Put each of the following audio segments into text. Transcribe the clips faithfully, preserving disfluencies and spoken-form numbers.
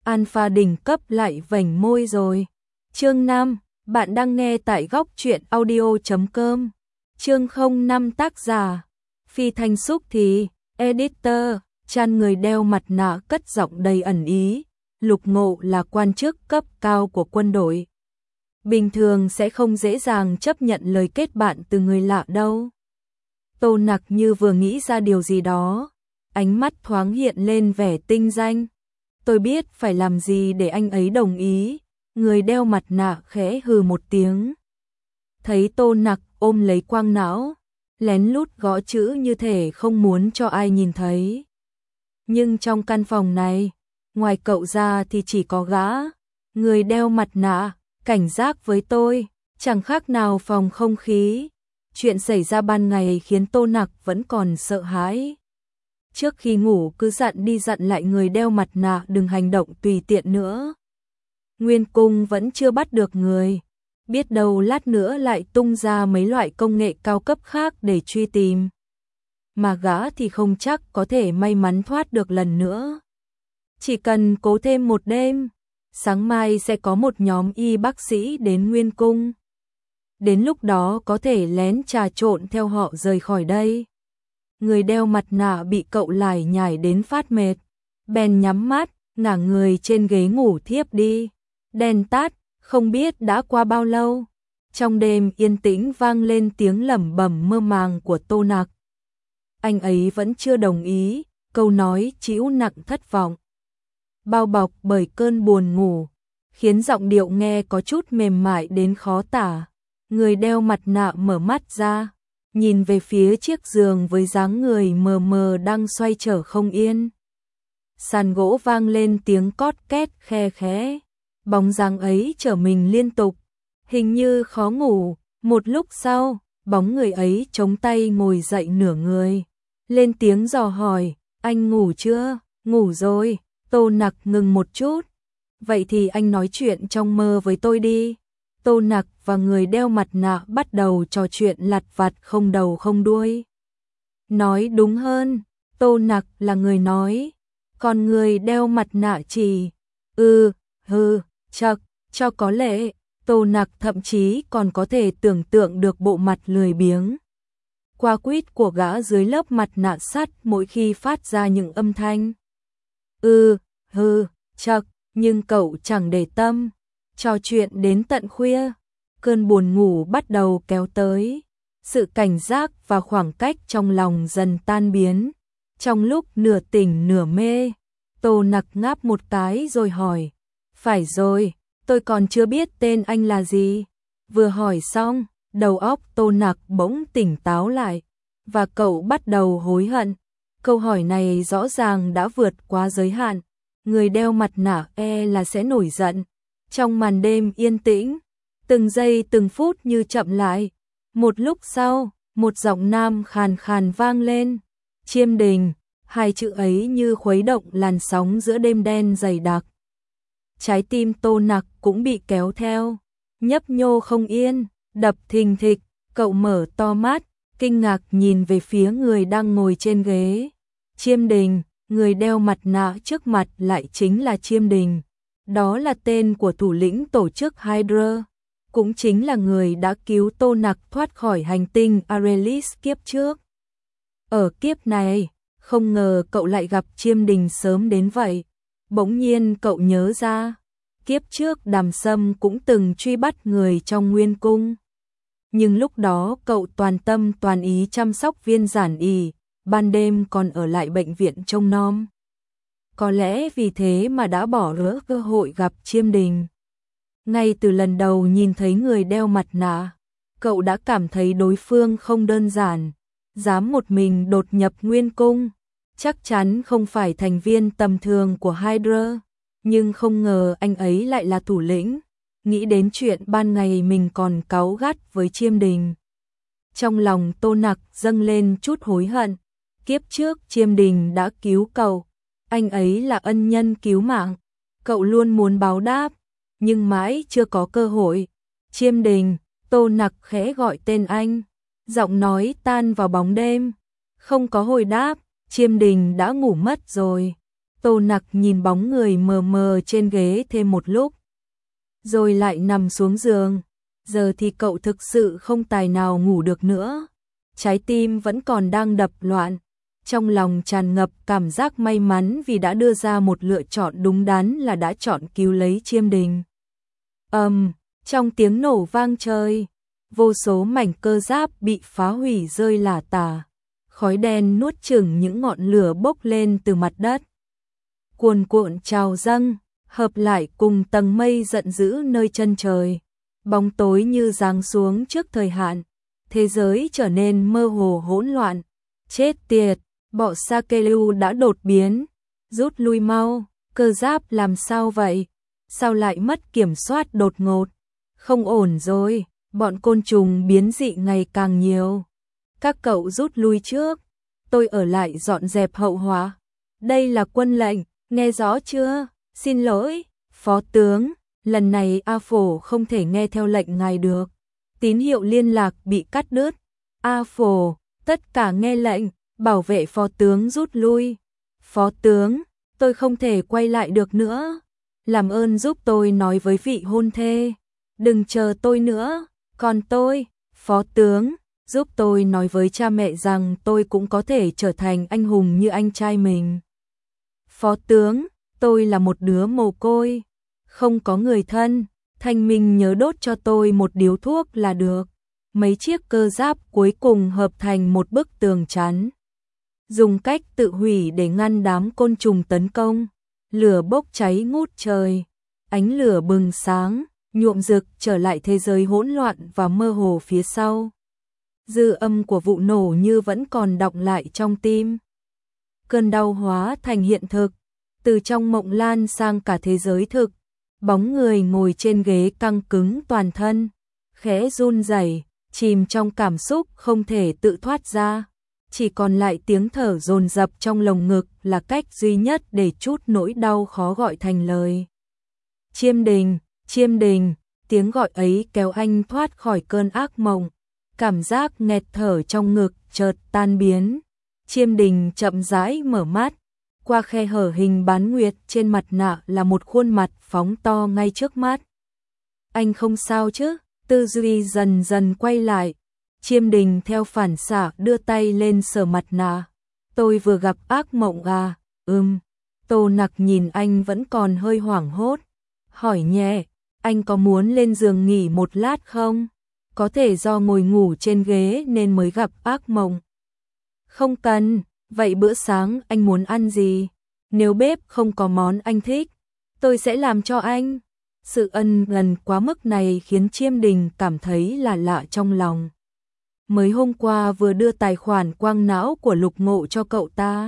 Alpha đỉnh cấp lại vểnh môi rồi. Chương năm, bạn đang nghe tại góc truyện audio chấm com. Chương không năm tác giả Phi Thanh Xúc thì editor, Chan người đeo mặt nạ cất giọng đầy ẩn ý. Lục Ngộ là quan chức cấp cao của quân đội. Bình thường sẽ không dễ dàng chấp nhận lời kết bạn từ người lạ đâu. Tô Nặc như vừa nghĩ ra điều gì đó, ánh mắt thoáng hiện lên vẻ tinh danh. Tôi biết phải làm gì để anh ấy đồng ý. Người đeo mặt nạ khẽ hừ một tiếng. Thấy Tô Nặc ôm lấy quang não, lén lút gõ chữ như thể không muốn cho ai nhìn thấy. Nhưng trong căn phòng này, ngoài cậu ra thì chỉ có gã. Người đeo mặt nạ, cảnh giác với tôi, chẳng khác nào phòng không khí. Chuyện xảy ra ban ngày khiến Tô Nặc vẫn còn sợ hãi. Trước khi ngủ cứ dặn đi dặn lại người đeo mặt nạ đừng hành động tùy tiện nữa. Nguyên Cung vẫn chưa bắt được người, biết đâu lát nữa lại tung ra mấy loại công nghệ cao cấp khác để truy tìm. Mà gã thì không chắc có thể may mắn thoát được lần nữa. Chỉ cần cố thêm một đêm, sáng mai sẽ có một nhóm y bác sĩ đến Nguyên Cung. Đến lúc đó có thể lén trà trộn theo họ rời khỏi đây. Người đeo mặt nạ bị cậu lải nhải đến phát mệt, bèn nhắm mắt, ngả người trên ghế ngủ thiếp đi. Đèn tắt, không biết đã qua bao lâu. Trong đêm yên tĩnh vang lên tiếng lẩm bẩm mơ màng của Tô Nặc. Anh ấy vẫn chưa đồng ý, câu nói trĩu nặng thất vọng. Bao bọc bởi cơn buồn ngủ, khiến giọng điệu nghe có chút mềm mại đến khó tả. Người đeo mặt nạ mở mắt ra, nhìn về phía chiếc giường với dáng người mờ mờ đang xoay trở không yên. Sàn gỗ vang lên tiếng cót két khe khẽ. Bóng dáng ấy trở mình liên tục, hình như khó ngủ. Một lúc sau, bóng người ấy chống tay ngồi dậy nửa người, lên tiếng dò hỏi, anh ngủ chưa? Ngủ rồi. Tô Nặc ngừng một chút. Vậy thì anh nói chuyện trong mơ với tôi đi. Tô Nặc và người đeo mặt nạ bắt đầu trò chuyện lặt vặt không đầu không đuôi. Nói đúng hơn, Tô Nặc là người nói, còn người đeo mặt nạ chỉ ư, hừ, chậc, cho có lệ. Tô Nặc thậm chí còn có thể tưởng tượng được bộ mặt lười biếng, qua quýt của gã dưới lớp mặt nạ sắt mỗi khi phát ra những âm thanh ư, hừ, chậc, nhưng cậu chẳng để tâm. Trò chuyện đến tận khuya, cơn buồn ngủ bắt đầu kéo tới, sự cảnh giác và khoảng cách trong lòng dần tan biến. Trong lúc nửa tỉnh nửa mê, Tô Nặc ngáp một cái rồi hỏi, phải rồi, tôi còn chưa biết tên anh là gì. Vừa hỏi xong, đầu óc Tô Nặc bỗng tỉnh táo lại, và cậu bắt đầu hối hận. Câu hỏi này rõ ràng đã vượt quá giới hạn. Người đeo mặt nạ e là sẽ nổi giận. Trong màn đêm yên tĩnh, từng giây từng phút như chậm lại. Một lúc sau, một giọng nam khàn khàn vang lên. Chiêm Đình, hai chữ ấy như khuấy động làn sóng giữa đêm đen dày đặc. Trái tim Tô Nặc cũng bị kéo theo, nhấp nhô không yên, đập thình thịch. Cậu mở to mắt, kinh ngạc nhìn về phía người đang ngồi trên ghế. Chiêm Đình, người đeo mặt nạ trước mặt lại chính là Chiêm Đình. Đó là tên của thủ lĩnh tổ chức Hydra, cũng chính là người đã cứu Tô Nặc thoát khỏi hành tinh Arelis kiếp trước. Ở kiếp này, không ngờ cậu lại gặp Chiêm Đình sớm đến vậy. Bỗng nhiên cậu nhớ ra, kiếp trước Đàm Sâm cũng từng truy bắt người trong Nguyên Cung. Nhưng lúc đó cậu toàn tâm toàn ý chăm sóc Viên Giản Y, ban đêm còn ở lại bệnh viện trông nom. Có lẽ vì thế mà đã bỏ lỡ cơ hội gặp Chiêm Đình. Ngay từ lần đầu nhìn thấy người đeo mặt nạ, cậu đã cảm thấy đối phương không đơn giản, dám một mình đột nhập Nguyên Cung. Chắc chắn không phải thành viên tầm thường của Hydra, nhưng không ngờ anh ấy lại là thủ lĩnh. Nghĩ đến chuyện ban ngày mình còn cáu gắt với Chiêm Đình, trong lòng Tô Nặc dâng lên chút hối hận. Kiếp trước Chiêm Đình đã cứu cậu, anh ấy là ân nhân cứu mạng, cậu luôn muốn báo đáp, nhưng mãi chưa có cơ hội. Chiêm Đình, Tô Nặc khẽ gọi tên anh, giọng nói tan vào bóng đêm. Không có hồi đáp, Chiêm Đình đã ngủ mất rồi. Tô Nặc nhìn bóng người mờ mờ trên ghế thêm một lúc, rồi lại nằm xuống giường. Giờ thì cậu thực sự không tài nào ngủ được nữa. Trái tim vẫn còn đang đập loạn. Trong lòng tràn ngập cảm giác may mắn vì đã đưa ra một lựa chọn đúng đắn là đã chọn cứu lấy Chiêm Đình. Ầm, um, trong tiếng nổ vang trời, vô số mảnh cơ giáp bị phá hủy rơi lả tả. Khói đen nuốt chửng những ngọn lửa bốc lên từ mặt đất. Cuồn cuộn trào dâng, hợp lại cùng tầng mây giận dữ nơi chân trời. Bóng tối như giáng xuống trước thời hạn. Thế giới trở nên mơ hồ hỗn loạn. Chết tiệt, bọ Sakelu đã đột biến. Rút lui mau, cơ giáp làm sao vậy? Sao lại mất kiểm soát đột ngột? Không ổn rồi, bọn côn trùng biến dị ngày càng nhiều. Các cậu rút lui trước, tôi ở lại dọn dẹp hậu họa. Đây là quân lệnh, nghe rõ chưa? Xin lỗi, phó tướng, lần này A Phổ không thể nghe theo lệnh ngài được. Tín hiệu liên lạc bị cắt đứt. A Phổ, tất cả nghe lệnh, bảo vệ phó tướng rút lui. Phó tướng, tôi không thể quay lại được nữa. Làm ơn giúp tôi nói với vị hôn thê. Đừng chờ tôi nữa, còn tôi, phó tướng, giúp tôi nói với cha mẹ rằng tôi cũng có thể trở thành anh hùng như anh trai mình. Phó tướng, tôi là một đứa mồ côi, không có người thân, Thanh Minh nhớ đốt cho tôi một điếu thuốc là được. Mấy chiếc cơ giáp cuối cùng hợp thành một bức tường chắn. Dùng cách tự hủy để ngăn đám côn trùng tấn công. Lửa bốc cháy ngút trời, ánh lửa bừng sáng, nhuộm rực trở lại thế giới hỗn loạn và mơ hồ phía sau. Dư âm của vụ nổ như vẫn còn đọng lại trong tim. Cơn đau hóa thành hiện thực, từ trong mộng lan sang cả thế giới thực. Bóng người ngồi trên ghế căng cứng toàn thân, khẽ run rẩy, chìm trong cảm xúc không thể tự thoát ra. Chỉ còn lại tiếng thở dồn dập trong lồng ngực là cách duy nhất để trút nỗi đau khó gọi thành lời. Chiêm Đình, Chiêm Đình, tiếng gọi ấy kéo anh thoát khỏi cơn ác mộng. Cảm giác nghẹt thở trong ngực chợt tan biến. Chiêm Đình chậm rãi mở mắt. Qua khe hở hình bán nguyệt trên mặt nạ là một khuôn mặt phóng to ngay trước mắt. Anh không sao chứ? Tư duy dần dần quay lại. Chiêm Đình theo phản xạ đưa tay lên sờ mặt nạ. Tôi vừa gặp ác mộng à? Ừm. Tô Nặc nhìn anh vẫn còn hơi hoảng hốt. Hỏi nhẹ, anh có muốn lên giường nghỉ một lát không? Có thể do ngồi ngủ trên ghế nên mới gặp ác mộng. Không cần, vậy bữa sáng anh muốn ăn gì? Nếu bếp không có món anh thích, tôi sẽ làm cho anh. Sự ân cần quá mức này khiến Chiêm Đình cảm thấy là lạ trong lòng. Mới hôm qua vừa đưa tài khoản quang não của Lục Ngộ cho cậu ta.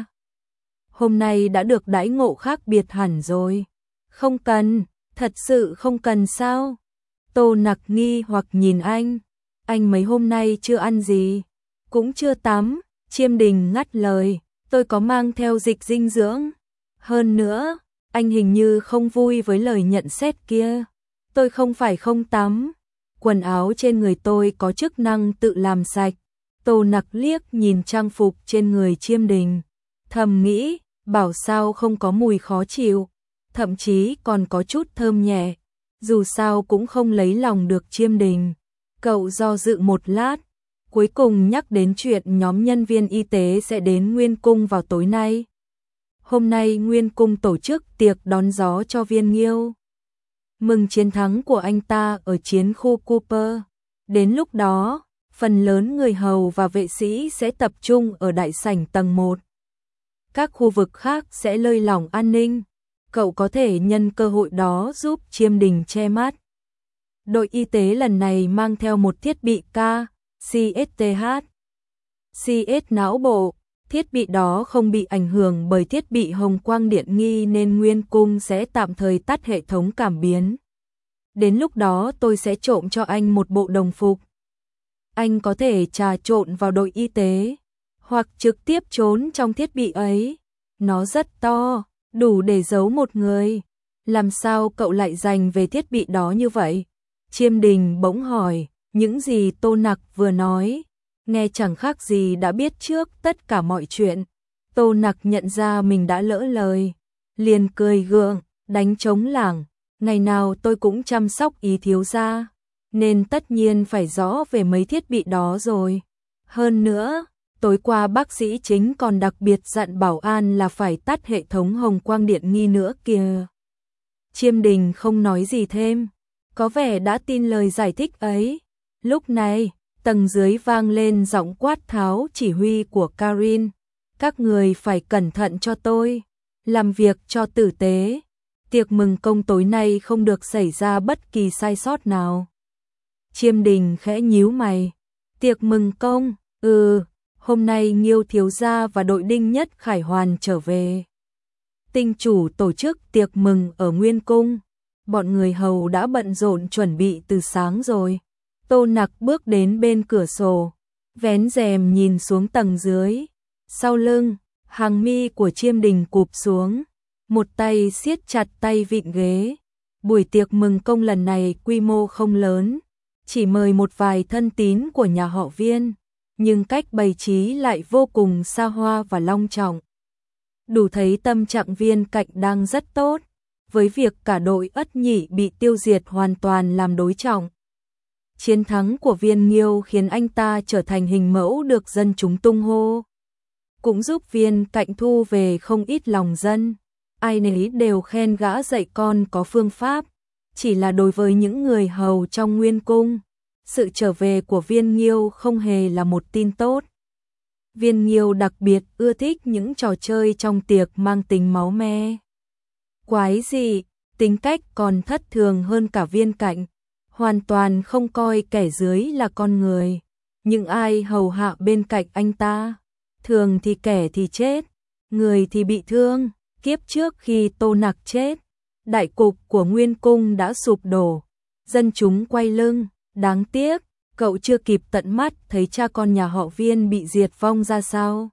Hôm nay đã được đãi ngộ khác biệt hẳn rồi. Không cần, thật sự không cần sao? Tô Nặc nghi hoặc nhìn anh. Anh mấy hôm nay chưa ăn gì, cũng chưa tắm. Chiêm Đình ngắt lời, tôi có mang theo dịch dinh dưỡng. Hơn nữa, anh hình như không vui với lời nhận xét kia. Tôi không phải không tắm. Quần áo trên người tôi có chức năng tự làm sạch. Tô Nặc liếc nhìn trang phục trên người Chiêm Đình. Thầm nghĩ, bảo sao không có mùi khó chịu. Thậm chí còn có chút thơm nhẹ. Dù sao cũng không lấy lòng được Chiêm Đình. Cậu do dự một lát. Cuối cùng nhắc đến chuyện nhóm nhân viên y tế sẽ đến Nguyên Cung vào tối nay. Hôm nay Nguyên Cung tổ chức tiệc đón gió cho Viên Nghiêu. Mừng chiến thắng của anh ta ở chiến khu Cooper. Đến lúc đó, phần lớn người hầu và vệ sĩ sẽ tập trung ở đại sảnh tầng một. Các khu vực khác sẽ lơi lỏng an ninh. Cậu có thể nhân cơ hội đó giúp Chiêm Đình che mắt. Đội y tế lần này mang theo một thiết bị K, xê ét tê hát, xê ét não bộ. Thiết bị đó không bị ảnh hưởng bởi thiết bị hồng quang điện nghi nên Nguyên Cung sẽ tạm thời tắt hệ thống cảm biến. Đến lúc đó tôi sẽ trộm cho anh một bộ đồng phục. Anh có thể trà trộn vào đội y tế, hoặc trực tiếp trốn trong thiết bị ấy. Nó rất to, đủ để giấu một người. Làm sao cậu lại dành về thiết bị đó như vậy? Chiêm Đình bỗng hỏi, những gì Tô Nặc vừa nói, nghe chẳng khác gì đã biết trước tất cả mọi chuyện. Tô Nặc nhận ra mình đã lỡ lời. liền cười gượng, đánh trống lảng, ngày nào tôi cũng chăm sóc ý thiếu gia, nên tất nhiên phải rõ về mấy thiết bị đó rồi. Hơn nữa, tối qua bác sĩ chính còn đặc biệt dặn bảo an là phải tắt hệ thống hồng quang điện nghi nữa kìa. Chiêm Đình không nói gì thêm, có vẻ đã tin lời giải thích ấy. Lúc này, tầng dưới vang lên giọng quát tháo chỉ huy của Karin. Các người phải cẩn thận cho tôi, làm việc cho tử tế. Tiệc mừng công tối nay không được xảy ra bất kỳ sai sót nào. Chiêm Đình khẽ nhíu mày. Tiệc mừng công, ừ, hôm nay Nghiêu thiếu gia và đội Đinh Nhất Khải Hoàn trở về. Tinh chủ tổ chức tiệc mừng ở Nguyên Cung. Bọn người hầu đã bận rộn chuẩn bị từ sáng rồi. Tô Nặc bước đến bên cửa sổ, vén rèm nhìn xuống tầng dưới. Sau lưng, hàng mi của Chiêm Đình cụp xuống, một tay siết chặt tay vịn ghế. Buổi tiệc mừng công lần này quy mô không lớn, chỉ mời một vài thân tín của nhà họ Viên, nhưng cách bày trí lại vô cùng xa hoa và long trọng. Đủ thấy tâm trạng Viên Cạnh đang rất tốt, với việc cả đội Ất Nhị bị tiêu diệt hoàn toàn làm đối trọng. Chiến thắng của Viên Nghiêu khiến anh ta trở thành hình mẫu được dân chúng tung hô, cũng giúp Viên Cạnh thu về không ít lòng dân. Ai nấy đều khen gã dạy con có phương pháp, chỉ là đối với những người hầu trong Nguyên Cung, sự trở về của Viên Nghiêu không hề là một tin tốt. Viên Nghiêu đặc biệt ưa thích những trò chơi trong tiệc mang tính máu me. Quái dị, tính cách còn thất thường hơn cả Viên Cạnh, hoàn toàn không coi kẻ dưới là con người. Nhưng ai hầu hạ bên cạnh anh ta, thường thì kẻ thì chết, người thì bị thương. Kiếp trước khi Tô Nặc chết, đại cục của Nguyên Cung đã sụp đổ, dân chúng quay lưng. Đáng tiếc, cậu chưa kịp tận mắt thấy cha con nhà họ Viên bị diệt vong ra sao.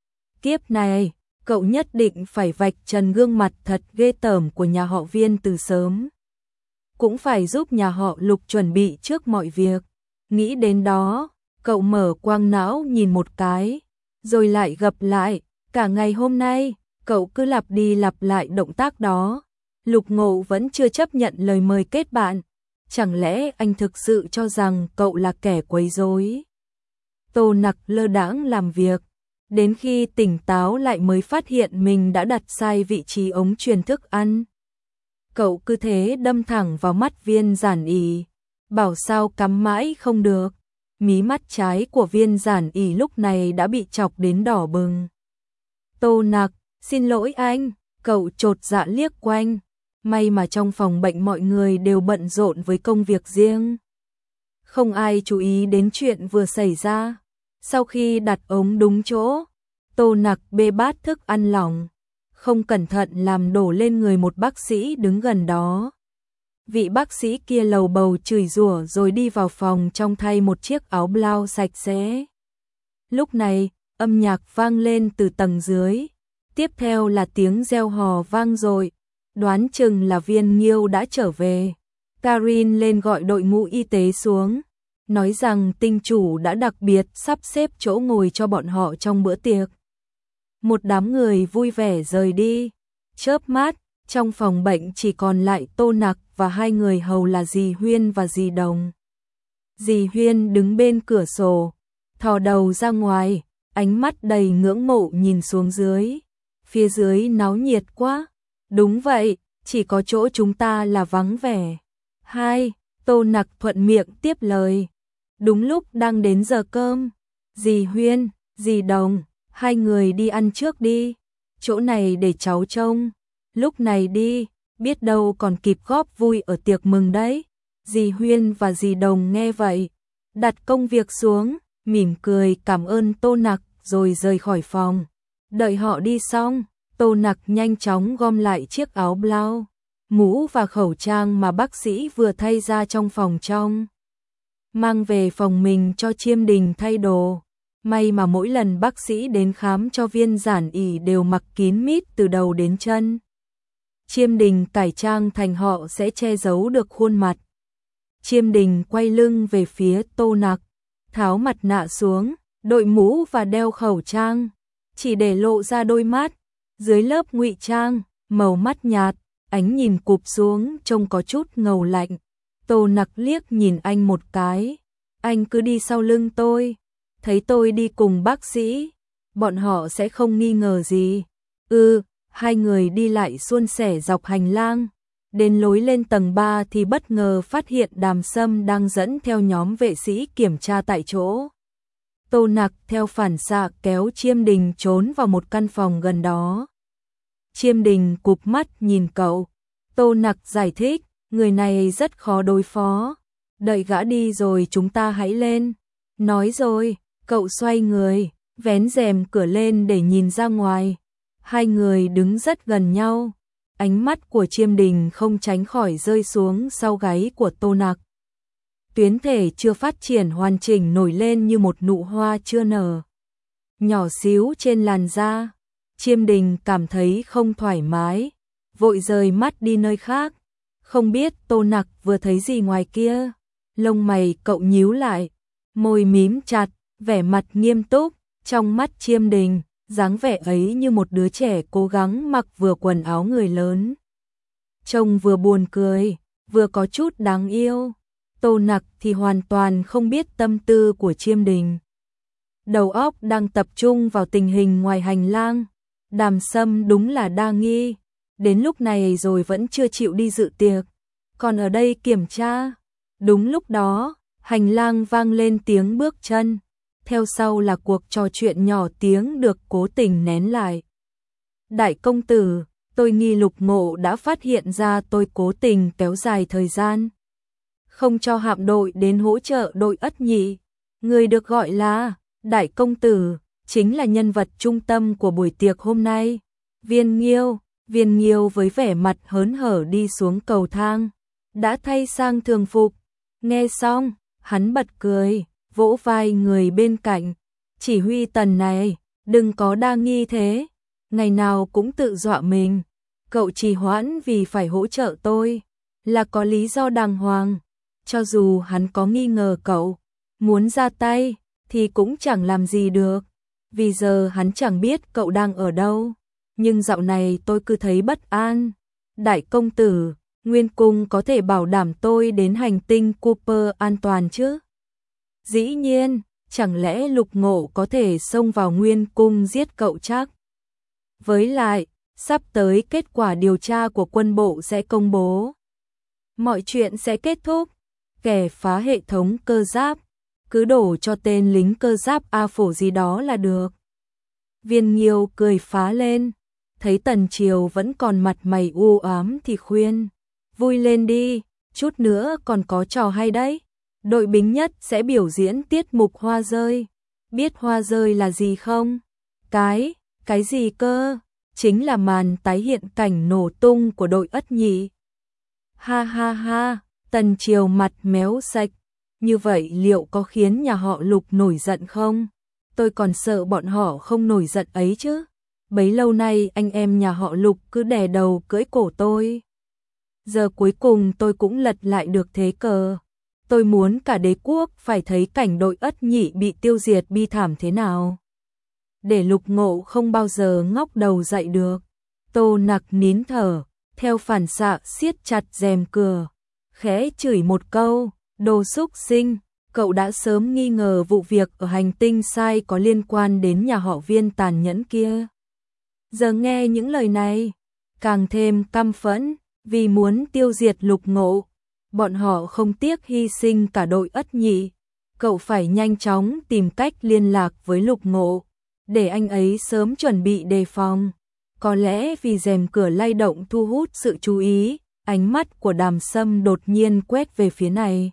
Kiếp này, cậu nhất định phải vạch trần gương mặt thật ghê tởm của nhà họ Viên từ sớm. Cũng phải giúp nhà họ Lục chuẩn bị trước mọi việc. Nghĩ đến đó, cậu mở quang não nhìn một cái, rồi lại gập lại. Cả ngày hôm nay, cậu cứ lặp đi lặp lại động tác đó. Lục Ngộ vẫn chưa chấp nhận lời mời kết bạn. Chẳng lẽ anh thực sự cho rằng cậu là kẻ quấy rối? Tô Nặc lơ đãng làm việc, đến khi tỉnh táo lại mới phát hiện mình đã đặt sai vị trí ống truyền thức ăn. Cậu cứ thế đâm thẳng vào mắt Viên Giản Ỷ, bảo sao cắm mãi không được. Mí mắt trái của Viên Giản Ỷ lúc này đã bị chọc đến đỏ bừng. Tô Nặc, xin lỗi anh, cậu chột dạ liếc quanh. May mà trong phòng bệnh mọi người đều bận rộn với công việc riêng, không ai chú ý đến chuyện vừa xảy ra. Sau khi đặt ống đúng chỗ, Tô Nặc bê bát thức ăn lỏng, không cẩn thận làm đổ lên người một bác sĩ đứng gần đó. Vị bác sĩ kia lầu bầu chửi rủa rồi đi vào phòng trong thay một chiếc áo blau sạch sẽ. Lúc này, âm nhạc vang lên từ tầng dưới, tiếp theo là tiếng reo hò vang dội. Đoán chừng là Viên Nghiêu đã trở về. Karin lên gọi đội ngũ y tế xuống, nói rằng tinh chủ đã đặc biệt sắp xếp chỗ ngồi cho bọn họ trong bữa tiệc. Một đám người vui vẻ rời đi. Chớp mắt, trong phòng bệnh chỉ còn lại Tô Nặc và hai người hầu là dì Huyên và dì Đồng. Dì Huyên đứng bên cửa sổ, thò đầu ra ngoài, ánh mắt đầy ngưỡng mộ nhìn xuống dưới. Phía dưới náo nhiệt quá. Đúng vậy, chỉ có chỗ chúng ta là vắng vẻ. Hai, Tô Nặc thuận miệng tiếp lời. Đúng lúc đang đến giờ cơm. Dì Huyên, dì Đồng, hai người đi ăn trước đi. Chỗ này để cháu trông. Lúc này đi, biết đâu còn kịp góp vui ở tiệc mừng đấy. Dì Huyên và dì Đồng nghe vậy, đặt công việc xuống, mỉm cười cảm ơn Tô Nặc rồi rời khỏi phòng. Đợi họ đi xong, Tô Nặc nhanh chóng gom lại chiếc áo blau, mũ và khẩu trang mà bác sĩ vừa thay ra trong phòng trong, mang về phòng mình cho Chiêm Đình thay đồ. May mà mỗi lần bác sĩ đến khám cho Viên Giản Ỷ đều mặc kín mít từ đầu đến chân. Chiêm Đình cải trang thành họ sẽ che giấu được khuôn mặt. Chiêm Đình quay lưng về phía Tô Nặc, tháo mặt nạ xuống, đội mũ và đeo khẩu trang, chỉ để lộ ra đôi mắt. Dưới lớp ngụy trang, màu mắt nhạt, ánh nhìn cụp xuống trông có chút ngầu lạnh. Tô Nặc liếc nhìn anh một cái, anh cứ đi sau lưng tôi, thấy tôi đi cùng bác sĩ, bọn họ sẽ không nghi ngờ gì. Ừ, hai người đi lại suôn sẻ dọc hành lang, đến lối lên tầng ba thì bất ngờ phát hiện Đàm Sâm đang dẫn theo nhóm vệ sĩ kiểm tra tại chỗ. Tô Nặc theo phản xạ kéo Chiêm Đình trốn vào một căn phòng gần đó. Chiêm Đình cụp mắt nhìn cậu. Tô Nặc giải thích, người này rất khó đối phó. Đợi gã đi rồi chúng ta hãy lên. Nói rồi, cậu xoay người, vén rèm cửa lên để nhìn ra ngoài. Hai người đứng rất gần nhau. Ánh mắt của Chiêm Đình không tránh khỏi rơi xuống sau gáy của Tô Nặc. Tuyến thể chưa phát triển hoàn chỉnh nổi lên như một nụ hoa chưa nở. Nhỏ xíu trên làn da. Chiêm Đình cảm thấy không thoải mái, vội rời mắt đi nơi khác. Không biết Tô Nặc vừa thấy gì ngoài kia. Lông mày cậu nhíu lại, môi mím chặt, vẻ mặt nghiêm túc. Trong mắt Chiêm Đình, dáng vẻ ấy như một đứa trẻ cố gắng mặc vừa quần áo người lớn. Trông vừa buồn cười, vừa có chút đáng yêu. Tô Nặc thì hoàn toàn không biết tâm tư của Chiêm Đình. Đầu óc đang tập trung vào tình hình ngoài hành lang. Đàm Sâm đúng là đa nghi, đến lúc này rồi vẫn chưa chịu đi dự tiệc, còn ở đây kiểm tra. Đúng lúc đó, hành lang vang lên tiếng bước chân, theo sau là cuộc trò chuyện nhỏ tiếng được cố tình nén lại. Đại công tử, tôi nghi Lục Ngộ đã phát hiện ra tôi cố tình kéo dài thời gian, không cho hạm đội đến hỗ trợ đội Ất Nhị. Người được gọi là Đại công tử chính là nhân vật trung tâm của buổi tiệc hôm nay. Viên Nghiêu, Viên Nghiêu với vẻ mặt hớn hở đi xuống cầu thang, đã thay sang thường phục. Nghe xong, hắn bật cười, vỗ vai người bên cạnh. Chỉ huy Tần này, đừng có đa nghi thế, ngày nào cũng tự dọa mình. Cậu trì hoãn vì phải hỗ trợ tôi, là có lý do đàng hoàng. Cho dù hắn có nghi ngờ cậu, muốn ra tay, thì cũng chẳng làm gì được. Vì giờ hắn chẳng biết cậu đang ở đâu, nhưng dạo này tôi cứ thấy bất an. Đại công tử, Nguyên Cung có thể bảo đảm tôi đến hành tinh Cooper an toàn chứ? Dĩ nhiên, chẳng lẽ Lục Ngộ có thể xông vào Nguyên Cung giết cậu chắc? Với lại, sắp tới kết quả điều tra của quân bộ sẽ công bố. Mọi chuyện sẽ kết thúc, kẻ phá hệ thống cơ giáp, cứ đổ cho tên lính cơ giáp A Phổ gì đó là được. Viên Nghiêu cười phá lên, thấy Tần Triều vẫn còn mặt mày u ám thì khuyên, vui lên đi, chút nữa còn có trò hay đấy. Đội bính nhất sẽ biểu diễn tiết mục hoa rơi. Biết hoa rơi là gì không? Cái, cái gì cơ? Chính là màn tái hiện cảnh nổ tung của đội Ất Nhị. Ha ha ha, Tần Triều mặt méo sạch. Như vậy liệu có khiến nhà họ Lục nổi giận không? Tôi còn sợ bọn họ không nổi giận ấy chứ. Bấy lâu nay anh em nhà họ Lục cứ đè đầu cưỡi cổ tôi. Giờ cuối cùng tôi cũng lật lại được thế cờ. Tôi muốn cả đế quốc phải thấy cảnh đội Ất Nhị bị tiêu diệt bi thảm thế nào. Để Lục Ngộ không bao giờ ngóc đầu dậy được. Tô Nặc nín thở, theo phản xạ siết chặt rèm cửa, khẽ chửi một câu, đồ xúc sinh, cậu đã sớm nghi ngờ vụ việc ở hành tinh sai có liên quan đến nhà họ Viên tàn nhẫn kia. Giờ nghe những lời này, càng thêm căm phẫn, vì muốn tiêu diệt Lục Ngộ. Bọn họ không tiếc hy sinh cả đội Ất Nhị. Cậu phải nhanh chóng tìm cách liên lạc với Lục Ngộ, để anh ấy sớm chuẩn bị đề phòng. Có lẽ vì rèm cửa lay động thu hút sự chú ý, ánh mắt của Đàm Sâm đột nhiên quét về phía này.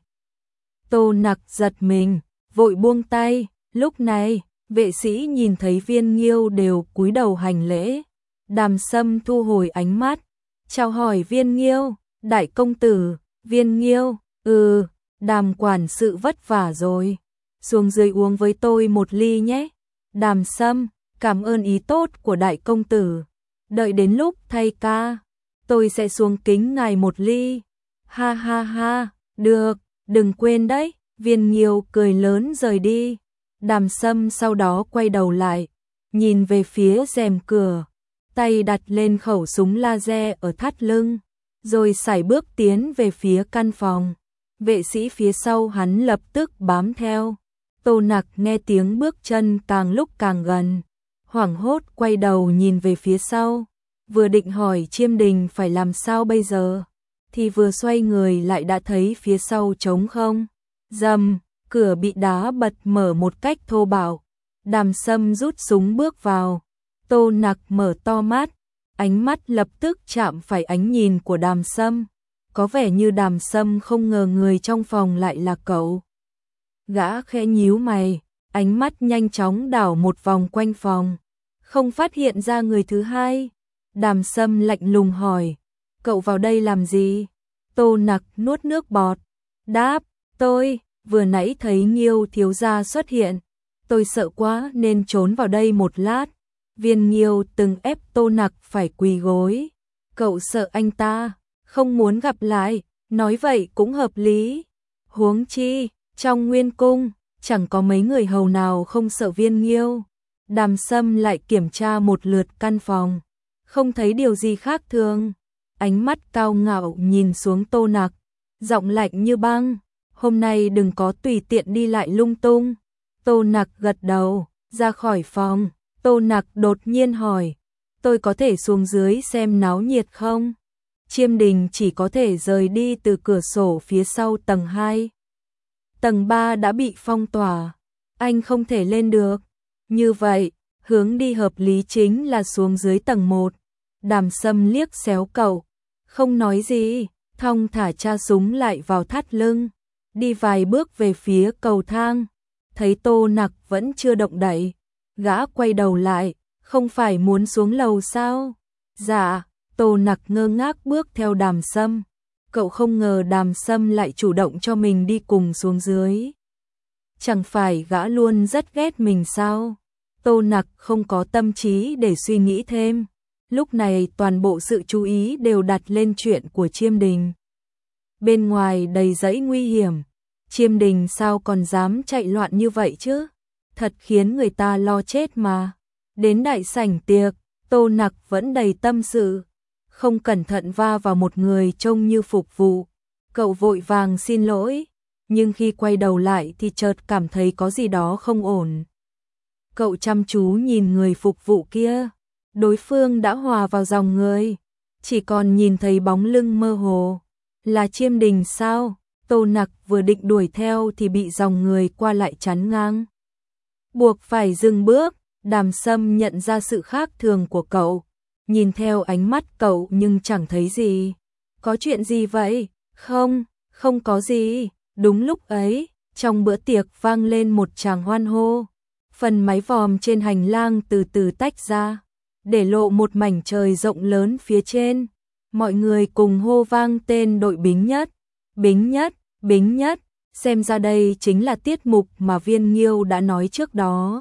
Tô Nặc giật mình, vội buông tay. Lúc này, vệ sĩ nhìn thấy Viên Nghiêu đều cúi đầu hành lễ. Đàm Sâm thu hồi ánh mắt, chào hỏi Viên Nghiêu, đại công tử. Viên Nghiêu, ừ, Đàm quản sự vất vả rồi, xuống dưới uống với tôi một ly nhé. Đàm Sâm, cảm ơn ý tốt của đại công tử. Đợi đến lúc thay ca, tôi sẽ xuống kính ngài một ly. Ha ha ha, được, đừng quên đấy. Viên Nghiêu cười lớn rời đi. Đàm Sâm sau đó quay đầu lại, nhìn về phía rèm cửa. tay đặt lên khẩu súng laser ở thắt lưng, rồi sải bước tiến về phía căn phòng. Vệ sĩ phía sau hắn lập tức bám theo. Tô Nặc nghe tiếng bước chân càng lúc càng gần, hoảng hốt quay đầu nhìn về phía sau, vừa định hỏi Chiêm Đình phải làm sao bây giờ, thì vừa xoay người lại đã thấy phía sau trống không. Rầm, cửa bị đá bật mở một cách thô bạo. Đàm Sâm rút súng bước vào. Tô Nặc mở to mắt, ánh mắt lập tức chạm phải ánh nhìn của Đàm Sâm. Có vẻ như Đàm Sâm không ngờ người trong phòng lại là cậu. Gã khẽ nhíu mày, ánh mắt nhanh chóng đảo một vòng quanh phòng, không phát hiện ra người thứ hai. Đàm Sâm lạnh lùng hỏi, cậu vào đây làm gì? Tô Nặc nuốt nước bọt, đáp, tôi vừa nãy thấy Nghiêu thiếu gia xuất hiện, tôi sợ quá nên trốn vào đây một lát. Viên Nghiêu từng ép Tô Nặc phải quỳ gối, cậu sợ anh ta, không muốn gặp lại, nói vậy cũng hợp lý. Huống chi, trong Nguyên Cung, chẳng có mấy người hầu nào không sợ Viên Nghiêu. Đàm Sâm lại kiểm tra một lượt căn phòng, không thấy điều gì khác thường. Ánh mắt cao ngạo nhìn xuống Tô Nặc, giọng lạnh như băng, hôm nay đừng có tùy tiện đi lại lung tung. Tô Nặc gật đầu, ra khỏi phòng. Tô Nặc đột nhiên hỏi, tôi có thể xuống dưới xem náo nhiệt không? Chiêm Đình chỉ có thể rời đi từ cửa sổ phía sau tầng hai. Tầng ba đã bị phong tỏa, anh không thể lên được. Như vậy, hướng đi hợp lý chính là xuống dưới tầng một. Đàm Sâm liếc xéo cậu, không nói gì, thong thả tra súng lại vào thắt lưng, đi vài bước về phía cầu thang. Thấy Tô Nặc vẫn chưa động đậy, gã quay đầu lại, không phải muốn xuống lầu sao? Dạ. Tô Nặc ngơ ngác bước theo Đàm Sâm. Cậu không ngờ Đàm Sâm lại chủ động cho mình đi cùng xuống dưới. Chẳng phải gã luôn rất ghét mình sao? Tô Nặc không có tâm trí để suy nghĩ thêm. Lúc này toàn bộ sự chú ý đều đặt lên chuyện của Chiêm Đình. Bên ngoài đầy dãy nguy hiểm. Chiêm Đình sao còn dám chạy loạn như vậy chứ? Thật khiến người ta lo chết mà. Đến đại sảnh tiệc, Tô Nặc vẫn đầy tâm sự. Không cẩn thận va vào một người trông như phục vụ. Cậu vội vàng xin lỗi, nhưng khi quay đầu lại thì chợt cảm thấy có gì đó không ổn. Cậu chăm chú nhìn người phục vụ kia, đối phương đã hòa vào dòng người, chỉ còn nhìn thấy bóng lưng mơ hồ. Là Chiêm Đình sao? Tô Nặc vừa định đuổi theo thì bị dòng người qua lại chắn ngang. Buộc phải dừng bước. Đàm Sâm nhận ra sự khác thường của cậu, nhìn theo ánh mắt cậu nhưng chẳng thấy gì. Có chuyện gì vậy? Không, không có gì. Đúng lúc ấy, trong bữa tiệc vang lên một tràng hoan hô. Phần mái vòm trên hành lang từ từ tách ra, để lộ một mảnh trời rộng lớn phía trên. Mọi người cùng hô vang tên đội Bính Nhất. Bính Nhất, Bính Nhất, xem ra đây chính là tiết mục mà Viên Nghiêu đã nói trước đó.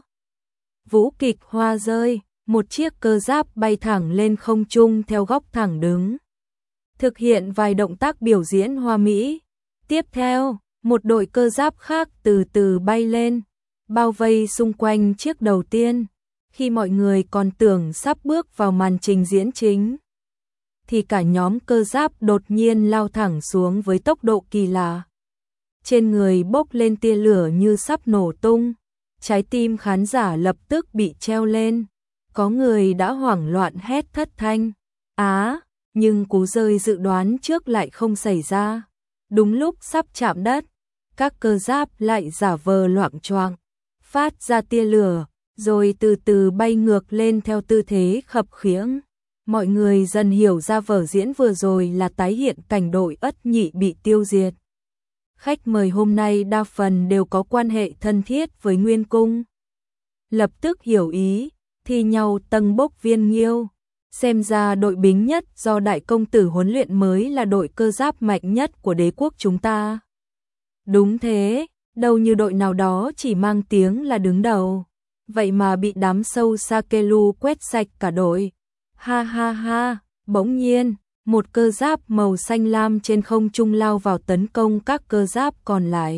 Vũ kịch hoa rơi, một chiếc cơ giáp bay thẳng lên không trung theo góc thẳng đứng. Thực hiện vài động tác biểu diễn hoa mỹ. Tiếp theo, một đội cơ giáp khác từ từ bay lên, bao vây xung quanh chiếc đầu tiên. Khi mọi người còn tưởng sắp bước vào màn trình diễn chính, thì cả nhóm cơ giáp đột nhiên lao thẳng xuống với tốc độ kỳ lạ. Trên người bốc lên tia lửa như sắp nổ tung. Trái tim khán giả lập tức bị treo lên. Có người đã hoảng loạn hét thất thanh. Á, nhưng cú rơi dự đoán trước lại không xảy ra. Đúng lúc sắp chạm đất, các cơ giáp lại giả vờ loạng choạng, phát ra tia lửa, rồi từ từ bay ngược lên theo tư thế khập khiễng. Mọi người dần hiểu ra vở diễn vừa rồi là tái hiện cảnh đội Ất Nhị bị tiêu diệt. Khách mời hôm nay đa phần đều có quan hệ thân thiết với Nguyên Cung. Lập tức hiểu ý, thi nhau tâng bốc Viên Nghiêu. Xem ra đội Bính Nhất do đại công tử huấn luyện mới là đội cơ giáp mạnh nhất của đế quốc chúng ta. Đúng thế, đâu như đội nào đó chỉ mang tiếng là đứng đầu. Vậy mà bị đám sâu Sakelu quét sạch cả đội. Ha ha ha, bỗng nhiên, một cơ giáp màu xanh lam trên không trung lao vào tấn công các cơ giáp còn lại.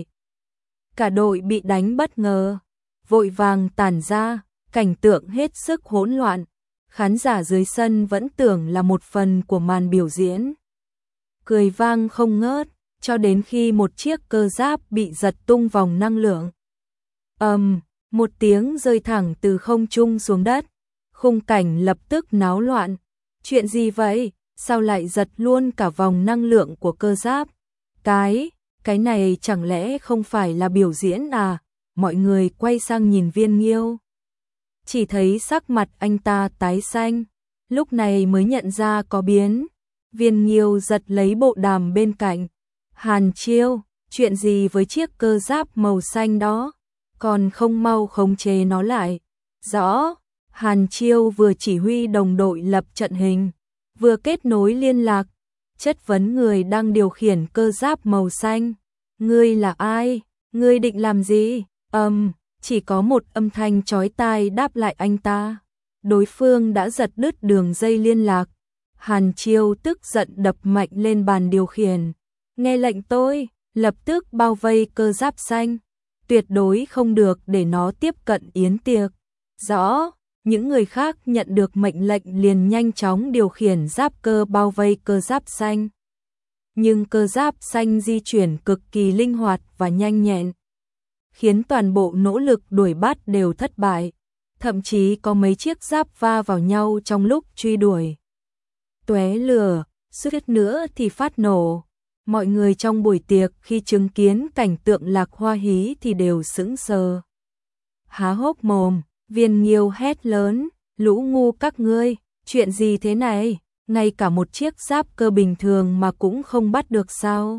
Cả đội bị đánh bất ngờ, vội vàng tản ra, cảnh tượng hết sức hỗn loạn. khán giả dưới sân vẫn tưởng là một phần của màn biểu diễn. Cười vang không ngớt, cho đến khi một chiếc cơ giáp bị giật tung vòng năng lượng. Ầm, um, một tiếng rơi thẳng từ không trung xuống đất, khung cảnh lập tức náo loạn. Chuyện gì vậy? Sao lại giật luôn cả vòng năng lượng của cơ giáp? Cái, cái này chẳng lẽ không phải là biểu diễn à? Mọi người quay sang nhìn Viên Nghiêu. Chỉ thấy sắc mặt anh ta tái xanh, lúc này mới nhận ra có biến. Viên Nghiêu giật lấy bộ đàm bên cạnh. Hàn Chiêu, chuyện gì với chiếc cơ giáp màu xanh đó? Còn không mau khống chế nó lại. Rõ, Hàn Chiêu vừa chỉ huy đồng đội lập trận hình, vừa kết nối liên lạc, chất vấn người đang điều khiển cơ giáp màu xanh. Ngươi là ai? Ngươi định làm gì? Ầm, um, chỉ có một âm thanh chói tai đáp lại anh ta. Đối phương đã giật đứt đường dây liên lạc. Hàn Chiêu tức giận đập mạnh lên bàn điều khiển. Nghe lệnh tôi, lập tức bao vây cơ giáp xanh. Tuyệt đối không được để nó tiếp cận yến tiệc. Rõ, những người khác nhận được mệnh lệnh liền nhanh chóng điều khiển giáp cơ bao vây cơ giáp xanh. Nhưng cơ giáp xanh di chuyển cực kỳ linh hoạt và nhanh nhẹn, khiến toàn bộ nỗ lực đuổi bắt đều thất bại. Thậm chí có mấy chiếc giáp va vào nhau trong lúc truy đuổi. Tóe lửa, suýt nữa thì phát nổ. Mọi người trong buổi tiệc khi chứng kiến cảnh tượng Lạc Hoa hí thì đều sững sờ. Há hốc mồm, Viên Nghiêu hét lớn, lũ ngu các ngươi, chuyện gì thế này, ngay cả một chiếc giáp cơ bình thường mà cũng không bắt được sao?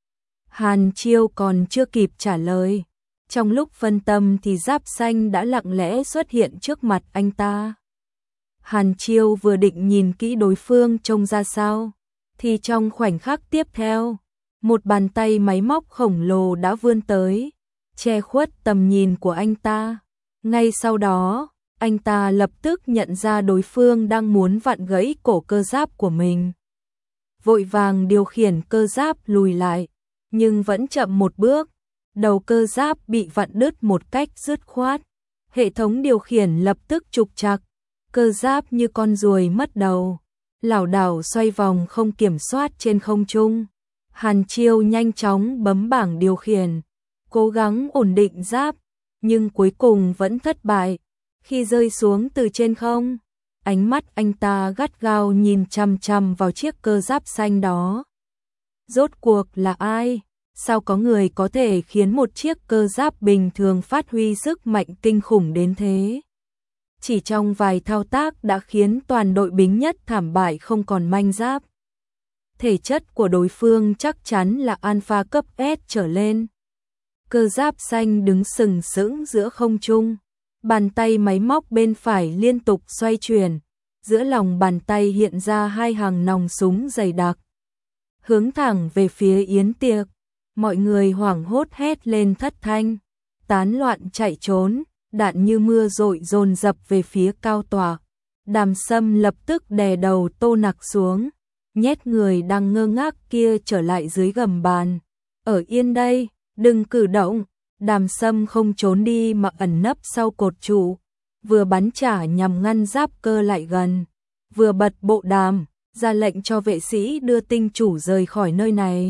Hàn Chiêu còn chưa kịp trả lời. Trong lúc phân tâm thì giáp xanh đã lặng lẽ xuất hiện trước mặt anh ta. Hàn Chiêu vừa định nhìn kỹ đối phương trông ra sao, thì trong khoảnh khắc tiếp theo, một bàn tay máy móc khổng lồ đã vươn tới, che khuất tầm nhìn của anh ta. Ngay sau đó, anh ta lập tức nhận ra đối phương đang muốn vặn gãy cổ cơ giáp của mình. Vội vàng điều khiển cơ giáp lùi lại, nhưng vẫn chậm một bước. Đầu cơ giáp bị vặn đứt một cách dứt khoát. Hệ thống điều khiển lập tức trục trặc. Cơ giáp như con ruồi mất đầu, lảo đảo xoay vòng không kiểm soát trên không trung. Hàn Chiêu nhanh chóng bấm bảng điều khiển, cố gắng ổn định giáp, nhưng cuối cùng vẫn thất bại. Khi rơi xuống từ trên không, ánh mắt anh ta gắt gao nhìn chằm chằm vào chiếc cơ giáp xanh đó. Rốt cuộc là ai? Sao có người có thể khiến một chiếc cơ giáp bình thường phát huy sức mạnh kinh khủng đến thế? Chỉ trong vài thao tác đã khiến toàn đội bính nhất thảm bại không còn manh giáp. Thể chất của đối phương chắc chắn là alpha cấp S trở lên. Cơ giáp xanh đứng sừng sững giữa không trung. Bàn tay máy móc bên phải liên tục xoay chuyển. Giữa lòng bàn tay hiện ra hai hàng nòng súng dày đặc, hướng thẳng về phía yến tiệc. Mọi người hoảng hốt hét lên thất thanh, tán loạn chạy trốn, đạn như mưa rội dồn dập về phía cao tòa. Đàm Sâm lập tức đè đầu Tô Nặc xuống, nhét người đang ngơ ngác kia trở lại dưới gầm bàn. Ở yên đây, đừng cử động. Đàm Sâm không trốn đi mà ẩn nấp sau cột trụ, vừa bắn trả nhằm ngăn giáp cơ lại gần, vừa bật bộ đàm, ra lệnh cho vệ sĩ đưa tinh chủ rời khỏi nơi này.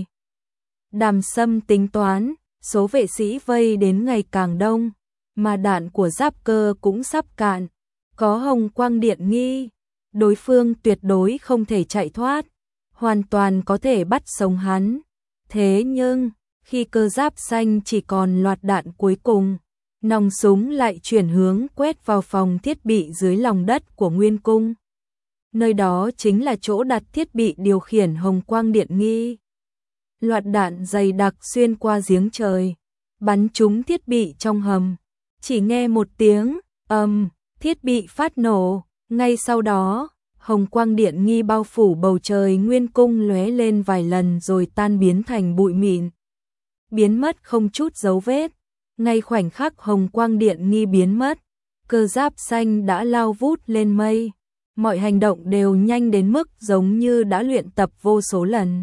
Đàm Sâm tính toán, số vệ sĩ vây đến ngày càng đông, mà đạn của giáp cơ cũng sắp cạn. Có hồng quang điện nghi, đối phương tuyệt đối không thể chạy thoát, hoàn toàn có thể bắt sống hắn. Thế nhưng, khi cơ giáp xanh chỉ còn loạt đạn cuối cùng, nòng súng lại chuyển hướng quét vào phòng thiết bị dưới lòng đất của Nguyên Cung. Nơi đó chính là chỗ đặt thiết bị điều khiển hồng quang điện nghi. Loạt đạn dày đặc xuyên qua giếng trời, bắn trúng thiết bị trong hầm. Chỉ nghe một tiếng ầm, um, thiết bị phát nổ. Ngay sau đó, hồng quang điện nghi bao phủ bầu trời Nguyên Cung lóe lên vài lần rồi tan biến thành bụi mịn, biến mất không chút dấu vết. Ngay khoảnh khắc hồng quang điện nghi biến mất, cơ giáp xanh đã lao vút lên mây. Mọi hành động đều nhanh đến mức giống như đã luyện tập vô số lần.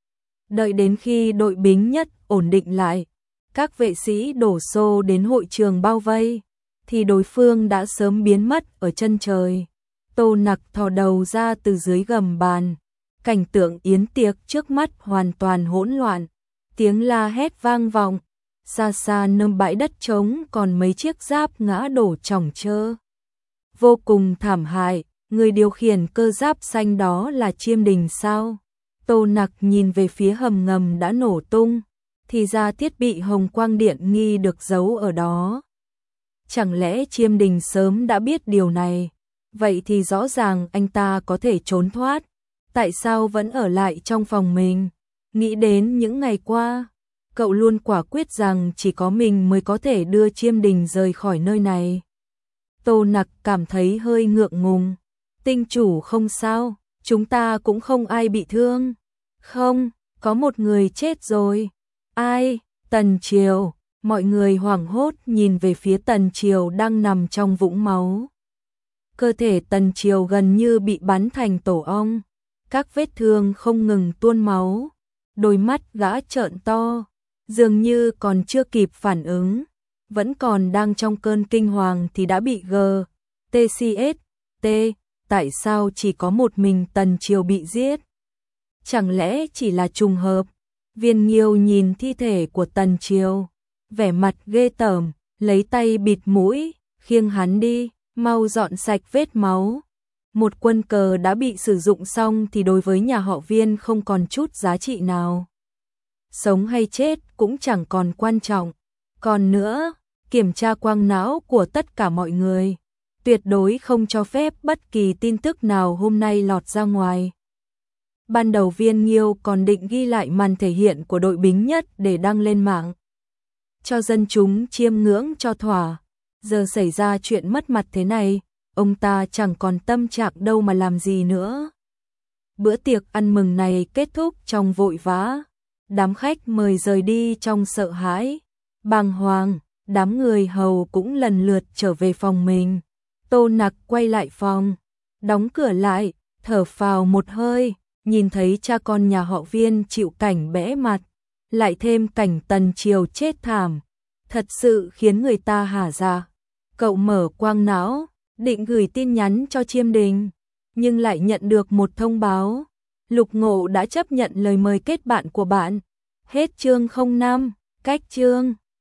Đợi đến khi đội bính nhất ổn định lại, các vệ sĩ đổ xô đến hội trường bao vây, thì đối phương đã sớm biến mất ở chân trời. Tô Nặc thò đầu ra từ dưới gầm bàn. Cảnh tượng yến tiệc trước mắt hoàn toàn hỗn loạn. Tiếng la hét vang vọng. Xa xa nơi bãi đất trống còn mấy chiếc giáp ngã đổ chỏng chơ. Vô cùng thảm hại, người điều khiển cơ giáp xanh đó là Chiêm Đình sao? Tô Nặc nhìn về phía hầm ngầm đã nổ tung, thì ra thiết bị hồng quang điện nghi được giấu ở đó. Chẳng lẽ Chiêm Đình sớm đã biết điều này? Vậy thì rõ ràng anh ta có thể trốn thoát. Tại sao vẫn ở lại trong phòng mình? Nghĩ đến những ngày qua, cậu luôn quả quyết rằng chỉ có mình mới có thể đưa Chiêm Đình rời khỏi nơi này. Tô Nặc cảm thấy hơi ngượng ngùng. Tinh chủ không sao, chúng ta cũng không ai bị thương. Không, có một người chết rồi. Ai? Tần Triều. Mọi người hoảng hốt nhìn về phía Tần Triều đang nằm trong vũng máu. Cơ thể Tần Triều gần như bị bắn thành tổ ong. Các vết thương không ngừng tuôn máu. Đôi mắt gã trợn to, dường như còn chưa kịp phản ứng. Vẫn còn đang trong cơn kinh hoàng thì đã bị G, T C S, T. Tại sao chỉ có một mình Tần Triều bị giết? Chẳng lẽ chỉ là trùng hợp? Viên Nghiêu nhìn thi thể của Tần Triều, vẻ mặt ghê tởm, lấy tay bịt mũi, khiêng hắn đi, mau dọn sạch vết máu. Một quân cờ đã bị sử dụng xong thì đối với nhà họ Viên không còn chút giá trị nào. Sống hay chết cũng chẳng còn quan trọng. Còn nữa, kiểm tra quang não của tất cả mọi người. Tuyệt đối không cho phép bất kỳ tin tức nào hôm nay lọt ra ngoài. Ban đầu Viên Nghiêu còn định ghi lại màn thể hiện của đội bính nhất để đăng lên mạng, cho dân chúng chiêm ngưỡng cho thỏa. Giờ xảy ra chuyện mất mặt thế này, ông ta chẳng còn tâm trạng đâu mà làm gì nữa. Bữa tiệc ăn mừng này kết thúc trong vội vã. Đám khách mời rời đi trong sợ hãi, bàng hoàng. Đám người hầu cũng lần lượt trở về phòng mình. Tô Nặc quay lại phòng, đóng cửa lại, thở phào một hơi, nhìn thấy cha con nhà họ Viên chịu cảnh bẽ mặt, lại thêm cảnh Tần Triều chết thảm, thật sự khiến người ta hả dạ. Cậu mở quang não, định gửi tin nhắn cho Chiêm Đình, nhưng lại nhận được một thông báo, Lục Ngộ đã chấp nhận lời mời kết bạn của bạn. Hết chương không năm, cách chương